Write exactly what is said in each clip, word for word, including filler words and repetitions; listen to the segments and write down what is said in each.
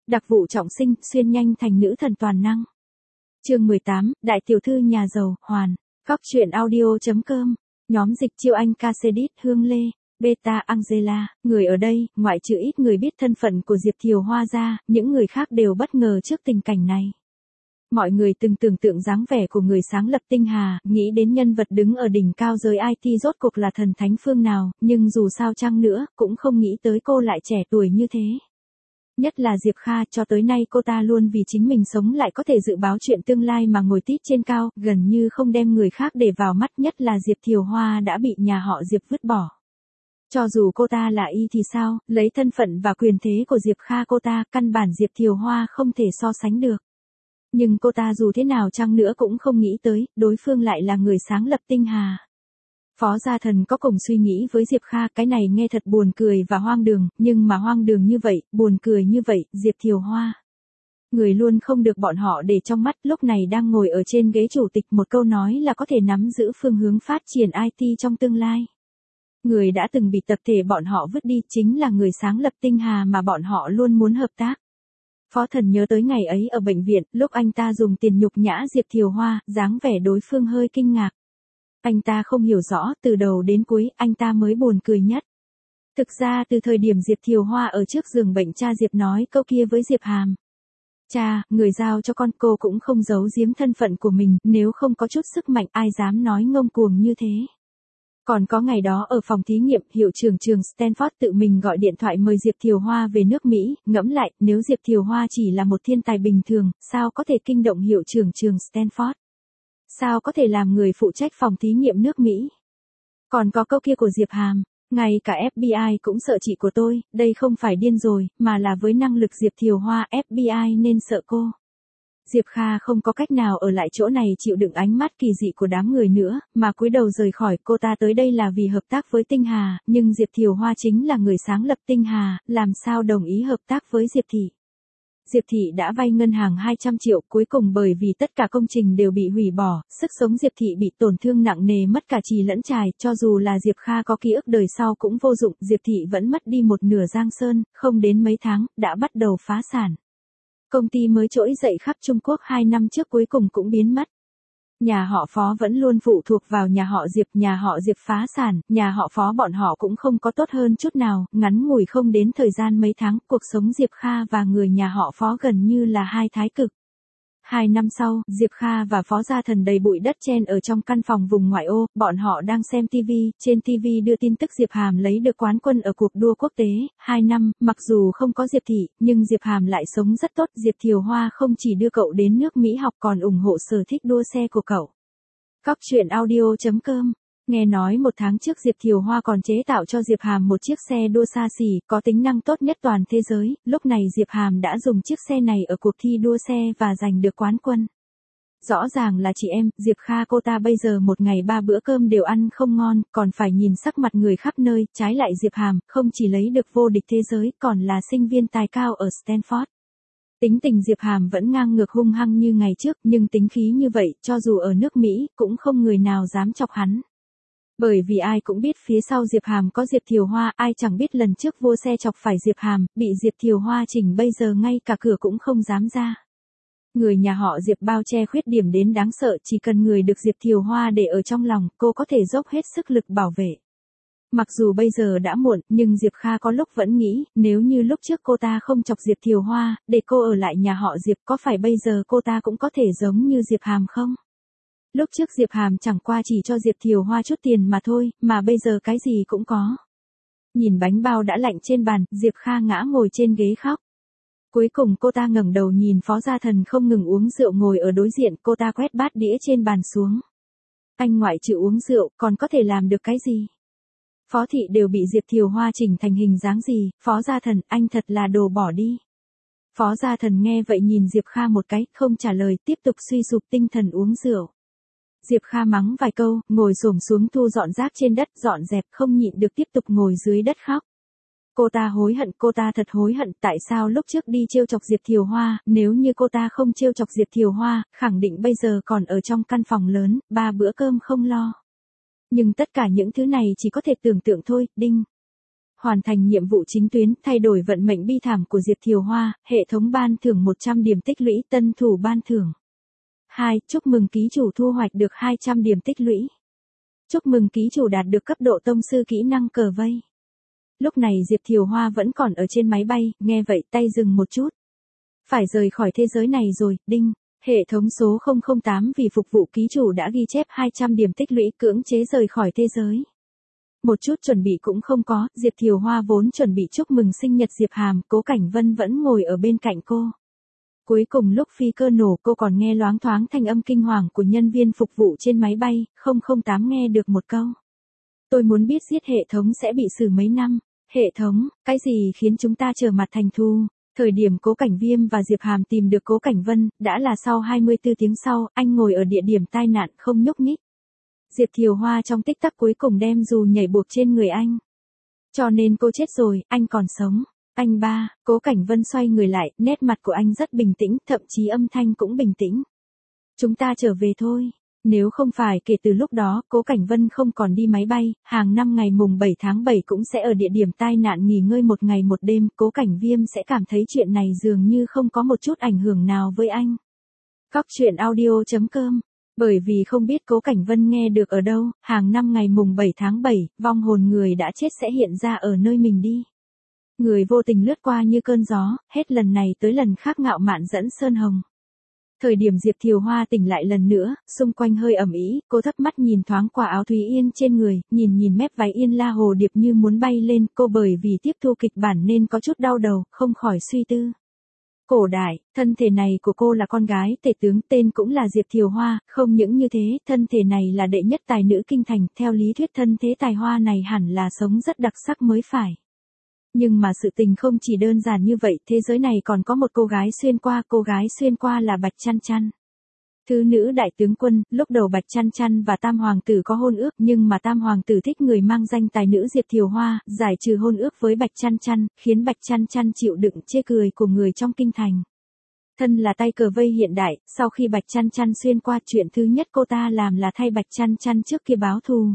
Đặc vụ trọng sinh, xuyên nhanh thành nữ thần toàn năng. Chương mười tám, Đại tiểu thư nhà giàu, Hoàn. Góc truyện audio.com. Nhóm dịch chiêu Anh Casedit, Hương Lê, Beta Angela, người ở đây, ngoại trừ ít người biết thân phận của Diệp Thiều Hoa ra, những người khác đều bất ngờ trước tình cảnh này. Mọi người từng tưởng tượng dáng vẻ của người sáng lập tinh hà, nghĩ đến nhân vật đứng ở đỉnh cao giới i tê rốt cuộc là thần thánh phương nào, nhưng dù sao chăng nữa, cũng không nghĩ tới cô lại trẻ tuổi như thế. Nhất là Diệp Kha, cho tới nay cô ta luôn vì chính mình sống lại có thể dự báo chuyện tương lai mà ngồi tít trên cao, gần như không đem người khác để vào mắt, nhất là Diệp Thiều Hoa đã bị nhà họ Diệp vứt bỏ. Cho dù cô ta là y thì sao, lấy thân phận và quyền thế của Diệp Kha cô ta, căn bản Diệp Thiều Hoa không thể so sánh được. Nhưng cô ta dù thế nào chăng nữa cũng không nghĩ tới, đối phương lại là người sáng lập tinh hà. Phó Gia Thần có cùng suy nghĩ với Diệp Kha, cái này nghe thật buồn cười và hoang đường, nhưng mà hoang đường như vậy, buồn cười như vậy, Diệp Thiều Hoa. Người luôn không được bọn họ để trong mắt, lúc này đang ngồi ở trên ghế chủ tịch, một câu nói là có thể nắm giữ phương hướng phát triển i tê trong tương lai. Người đã từng bị tập thể bọn họ vứt đi, chính là người sáng lập tinh hà mà bọn họ luôn muốn hợp tác. Phó Thần nhớ tới ngày ấy ở bệnh viện, lúc anh ta dùng tiền nhục nhã Diệp Thiều Hoa, dáng vẻ đối phương hơi kinh ngạc. Anh ta không hiểu rõ, từ đầu đến cuối, anh ta mới buồn cười nhất. Thực ra từ thời điểm Diệp Thiều Hoa ở trước giường bệnh, cha Diệp nói câu kia với Diệp Hàm. Cha, người giao cho con, cô cũng không giấu giếm thân phận của mình, nếu không có chút sức mạnh ai dám nói ngông cuồng như thế. Còn có ngày đó ở phòng thí nghiệm, hiệu trưởng trường Stanford tự mình gọi điện thoại mời Diệp Thiều Hoa về nước Mỹ, ngẫm lại, nếu Diệp Thiều Hoa chỉ là một thiên tài bình thường, sao có thể kinh động hiệu trưởng trường Stanford? Sao có thể làm người phụ trách phòng thí nghiệm nước Mỹ? Còn có câu kia của Diệp Hàm, ngay cả ép bê i cũng sợ chị của tôi, đây không phải điên rồi, mà là với năng lực Diệp Thiều Hoa, ép bê i nên sợ cô. Diệp Kha không có cách nào ở lại chỗ này chịu đựng ánh mắt kỳ dị của đám người nữa, mà cúi đầu rời khỏi. Cô ta tới đây là vì hợp tác với Tinh Hà, nhưng Diệp Thiều Hoa chính là người sáng lập Tinh Hà, làm sao đồng ý hợp tác với Diệp Thị. Diệp Thị đã vay ngân hàng hai trăm triệu, cuối cùng bởi vì tất cả công trình đều bị hủy bỏ, sức sống Diệp Thị bị tổn thương nặng nề, mất cả trì lẫn trài, cho dù là Diệp Kha có ký ức đời sau cũng vô dụng, Diệp Thị vẫn mất đi một nửa giang sơn, không đến mấy tháng, đã bắt đầu phá sản. Công ty mới trỗi dậy khắp Trung Quốc hai năm trước cuối cùng cũng biến mất. Nhà họ Phó vẫn luôn phụ thuộc vào nhà họ Diệp, nhà họ Diệp phá sản, nhà họ Phó bọn họ cũng không có tốt hơn chút nào, ngắn ngủi không đến thời gian mấy tháng, cuộc sống Diệp Kha và người nhà họ Phó gần như là hai thái cực. Hai năm sau, Diệp Kha và Phó Gia Thần đầy bụi đất chen ở trong căn phòng vùng ngoại ô, bọn họ đang xem ti vi, trên ti vi đưa tin tức Diệp Hàm lấy được quán quân ở cuộc đua quốc tế. Hai năm, mặc dù không có Diệp Thị, nhưng Diệp Hàm lại sống rất tốt. Diệp Thiều Hoa không chỉ đưa cậu đến nước Mỹ học còn ủng hộ sở thích đua xe của cậu. Góc truyện audio.com. Nghe nói một tháng trước Diệp Thiều Hoa còn chế tạo cho Diệp Hàm một chiếc xe đua xa xỉ, có tính năng tốt nhất toàn thế giới, lúc này Diệp Hàm đã dùng chiếc xe này ở cuộc thi đua xe và giành được quán quân. Rõ ràng là chị em, Diệp Kha cô ta bây giờ một ngày ba bữa cơm đều ăn không ngon, còn phải nhìn sắc mặt người khắp nơi, trái lại Diệp Hàm, không chỉ lấy được vô địch thế giới, còn là sinh viên tài cao ở Stanford. Tính tình Diệp Hàm vẫn ngang ngược hung hăng như ngày trước, nhưng tính khí như vậy, cho dù ở nước Mỹ, cũng không người nào dám chọc hắn. Bởi vì ai cũng biết phía sau Diệp Hàm có Diệp Thiều Hoa, ai chẳng biết lần trước vua xe chọc phải Diệp Hàm, bị Diệp Thiều Hoa chỉnh bây giờ ngay cả cửa cũng không dám ra. Người nhà họ Diệp bao che khuyết điểm đến đáng sợ, chỉ cần người được Diệp Thiều Hoa để ở trong lòng, cô có thể dốc hết sức lực bảo vệ. Mặc dù bây giờ đã muộn, nhưng Diệp Kha có lúc vẫn nghĩ, nếu như lúc trước cô ta không chọc Diệp Thiều Hoa, để cô ở lại nhà họ Diệp, có phải bây giờ cô ta cũng có thể giống như Diệp Hàm không? Lúc trước Diệp Hàm chẳng qua chỉ cho Diệp Thiều Hoa chút tiền mà thôi, mà bây giờ cái gì cũng có. Nhìn bánh bao đã lạnh trên bàn, Diệp Kha ngã ngồi trên ghế khóc. Cuối cùng cô ta ngẩng đầu nhìn Phó Gia Thần không ngừng uống rượu ngồi ở đối diện, cô ta quét bát đĩa trên bàn xuống. Anh ngoại trừ uống rượu, còn có thể làm được cái gì? Phó Thị đều bị Diệp Thiều Hoa chỉnh thành hình dáng gì, Phó Gia Thần, anh thật là đồ bỏ đi. Phó Gia Thần nghe vậy nhìn Diệp Kha một cái, không trả lời, tiếp tục suy sụp tinh thần uống rượu. Diệp Kha mắng vài câu, ngồi xổm xuống thu dọn rác trên đất, dọn dẹp, không nhịn được tiếp tục ngồi dưới đất khóc. Cô ta hối hận, cô ta thật hối hận, tại sao lúc trước đi trêu chọc Diệp Thiều Hoa, nếu như cô ta không trêu chọc Diệp Thiều Hoa, khẳng định bây giờ còn ở trong căn phòng lớn, ba bữa cơm không lo. Nhưng tất cả những thứ này chỉ có thể tưởng tượng thôi, đinh. hoàn thành nhiệm vụ chính tuyến, thay đổi vận mệnh bi thảm của Diệp Thiều Hoa, hệ thống ban thưởng một trăm điểm tích lũy, tân thủ ban thưởng. hai. Chúc mừng ký chủ thu hoạch được hai trăm điểm tích lũy. Chúc mừng ký chủ đạt được cấp độ tông sư kỹ năng cờ vây. Lúc này Diệp Thiều Hoa vẫn còn ở trên máy bay, nghe vậy tay dừng một chút. Phải rời khỏi thế giới này rồi, đinh. Hệ thống số không không tám vì phục vụ ký chủ đã ghi chép hai trăm điểm tích lũy, cưỡng chế rời khỏi thế giới. Một chút chuẩn bị cũng không có, Diệp Thiều Hoa vốn chuẩn bị chúc mừng sinh nhật Diệp Hàm, Cố Cảnh Vân vẫn ngồi ở bên cạnh cô. Cuối cùng lúc phi cơ nổ cô còn nghe loáng thoáng thanh âm kinh hoàng của nhân viên phục vụ trên máy bay, không không tám nghe được một câu. Tôi muốn biết giết hệ thống sẽ bị xử mấy năm. Hệ thống, cái gì khiến chúng ta trở mặt thành thù? Thời điểm Cố Cảnh Viêm và Diệp Hàm tìm được Cố Cảnh Vân, đã là sau hai mươi tư tiếng sau, anh ngồi ở địa điểm tai nạn không nhúc nhích. Diệp Thiều Hoa trong tích tắc cuối cùng đem dù nhảy buộc trên người anh. Cho nên cô chết rồi, anh còn sống. Anh ba, Cố Cảnh Vân xoay người lại, nét mặt của anh rất bình tĩnh, thậm chí âm thanh cũng bình tĩnh. Chúng ta trở về thôi. Nếu không phải kể từ lúc đó, Cố Cảnh Vân không còn đi máy bay, hàng năm ngày mùng bảy tháng bảy cũng sẽ ở địa điểm tai nạn nghỉ ngơi một ngày một đêm, Cố Cảnh Viêm sẽ cảm thấy chuyện này dường như không có một chút ảnh hưởng nào với anh. Cóc truyện audio chấm com. Bởi vì không biết Cố Cảnh Vân nghe được ở đâu, hàng năm ngày mùng bảy tháng bảy, vong hồn người đã chết sẽ hiện ra ở nơi mình đi. Người vô tình lướt qua như cơn gió, hết lần này tới lần khác ngạo mạn dẫn sơn hồng. Thời điểm Diệp Thiều Hoa tỉnh lại lần nữa, xung quanh hơi ẩm ý, cô thấp mắt nhìn thoáng qua áo Thúy Yên trên người, nhìn nhìn mép váy Yên La Hồ Điệp như muốn bay lên, cô bởi vì tiếp thu kịch bản nên có chút đau đầu, không khỏi suy tư. Cổ đại, thân thể này của cô là con gái tể tướng, tên cũng là Diệp Thiều Hoa, không những như thế, thân thể này là đệ nhất tài nữ kinh thành, theo lý thuyết thân thế tài hoa này hẳn là sống rất đặc sắc mới phải. Nhưng mà sự tình không chỉ đơn giản như vậy, thế giới này còn có một cô gái xuyên qua, cô gái xuyên qua là Bạch Chăn Chăn. Thứ nữ đại tướng quân, lúc đầu Bạch Chăn Chăn và Tam Hoàng tử có hôn ước, nhưng mà Tam Hoàng tử thích người mang danh tài nữ Diệp Thiều Hoa, giải trừ hôn ước với Bạch Chăn Chăn, khiến Bạch Chăn Chăn chịu đựng chê cười của người trong kinh thành. Thân là tay cờ vây hiện đại, sau khi Bạch Chăn Chăn xuyên qua, chuyện thứ nhất cô ta làm là thay Bạch Chăn Chăn trước kia báo thù.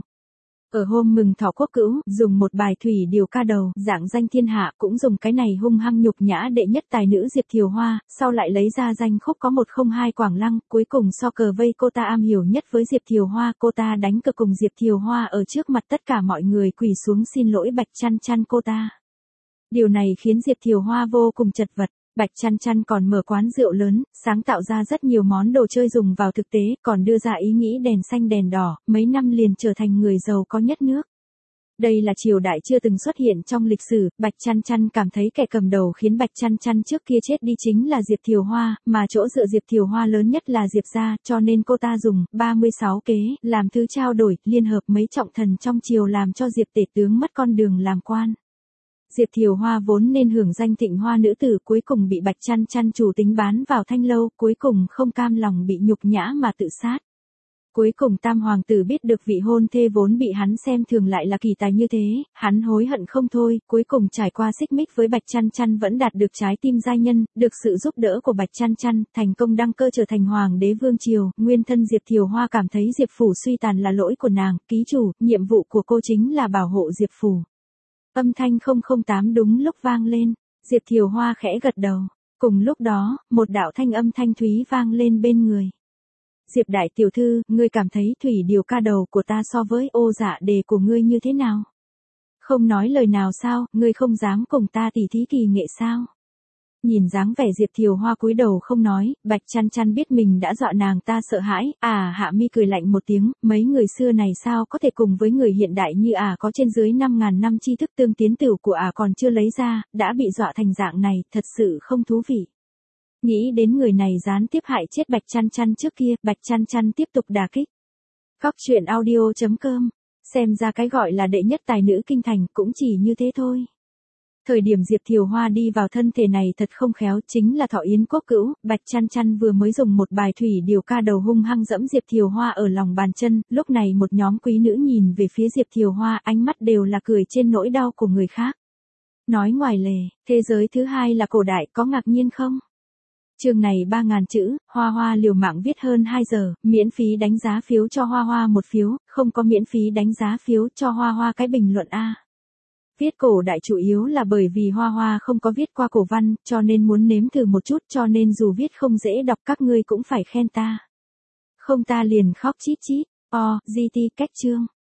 Ở hôm mừng thọ quốc cữu, dùng một bài thủy điều ca đầu, dạng danh thiên hạ, cũng dùng cái này hung hăng nhục nhã đệ nhất tài nữ Diệp Thiều Hoa, sau lại lấy ra danh khúc có một không hai Quảng Lăng, cuối cùng so cờ vây cô ta am hiểu nhất với Diệp Thiều Hoa, cô ta đánh cờ cùng Diệp Thiều Hoa ở trước mặt tất cả mọi người quỳ xuống xin lỗi Bạch Chăn Chăn cô ta. Điều này khiến Diệp Thiều Hoa vô cùng chật vật. Bạch Chăn Chăn còn mở quán rượu lớn, sáng tạo ra rất nhiều món đồ chơi dùng vào thực tế, còn đưa ra ý nghĩ đèn xanh đèn đỏ, mấy năm liền trở thành người giàu có nhất nước. Đây là triều đại chưa từng xuất hiện trong lịch sử, Bạch Chăn Chăn cảm thấy kẻ cầm đầu khiến Bạch Chăn Chăn trước kia chết đi chính là Diệp Thiều Hoa, mà chỗ dựa Diệp Thiều Hoa lớn nhất là Diệp gia, cho nên cô ta dùng ba mươi sáu kế, làm thứ trao đổi, liên hợp mấy trọng thần trong triều làm cho Diệp tể tướng mất con đường làm quan. Diệp Thiều Hoa vốn nên hưởng danh thịnh hoa nữ tử, cuối cùng bị Bạch Chăn Chăn chủ tính bán vào thanh lâu, cuối cùng không cam lòng bị nhục nhã mà tự sát. Cuối cùng Tam Hoàng tử biết được vị hôn thê vốn bị hắn xem thường lại là kỳ tài như thế, hắn hối hận không thôi, cuối cùng trải qua xích mích với Bạch Chăn Chăn vẫn đạt được trái tim giai nhân, được sự giúp đỡ của Bạch Chăn Chăn, thành công đăng cơ trở thành Hoàng đế vương triều, nguyên thân Diệp Thiều Hoa cảm thấy Diệp phủ suy tàn là lỗi của nàng, ký chủ, nhiệm vụ của cô chính là bảo hộ Diệp phủ. Âm thanh không không tám đúng lúc vang lên, Diệp Thiều Hoa khẽ gật đầu, cùng lúc đó, một đạo thanh âm thanh thúy vang lên bên người. Diệp đại tiểu thư, ngươi cảm thấy thủy điều ca đầu của ta so với ô dạ đề của ngươi như thế nào? Không nói lời nào sao, ngươi không dám cùng ta tỉ thí kỳ nghệ sao? Nhìn dáng vẻ Diệp Thiều Hoa cúi đầu không nói, Bạch Chăn Chăn biết mình đã dọa nàng ta sợ hãi, à Hạ Mi cười lạnh một tiếng, mấy người xưa này sao có thể cùng với người hiện đại như à có trên dưới năm ngàn năm tri thức tương tiến tửu của à còn chưa lấy ra, đã bị dọa thành dạng này, thật sự không thú vị. Nghĩ đến người này gián tiếp hại chết Bạch Chăn Chăn trước kia, Bạch Chăn Chăn tiếp tục đả kích. Cóc truyện audio chấm com, xem ra cái gọi là đệ nhất tài nữ kinh thành cũng chỉ như thế thôi. Thời điểm Diệp Thiều Hoa đi vào thân thể này thật không khéo, chính là Thọ Yến quốc cữu, Bạch Chăn Chăn vừa mới dùng một bài thủy điều ca đầu hung hăng dẫm Diệp Thiều Hoa ở lòng bàn chân, lúc này một nhóm quý nữ nhìn về phía Diệp Thiều Hoa, ánh mắt đều là cười trên nỗi đau của người khác. Nói ngoài lề, thế giới thứ hai là cổ đại, có ngạc nhiên không? Chương này ba ngàn chữ, Hoa Hoa liều mạng viết hơn hai giờ, miễn phí đánh giá phiếu cho Hoa Hoa một phiếu, không có miễn phí đánh giá phiếu cho Hoa Hoa cái bình luận A. Viết cổ đại chủ yếu là bởi vì Hoa Hoa không có viết qua cổ văn, cho nên muốn nếm thử một chút, cho nên dù viết không dễ đọc các ngươi cũng phải khen ta. Không ta liền khóc chít chít. O, giê tê cách chương.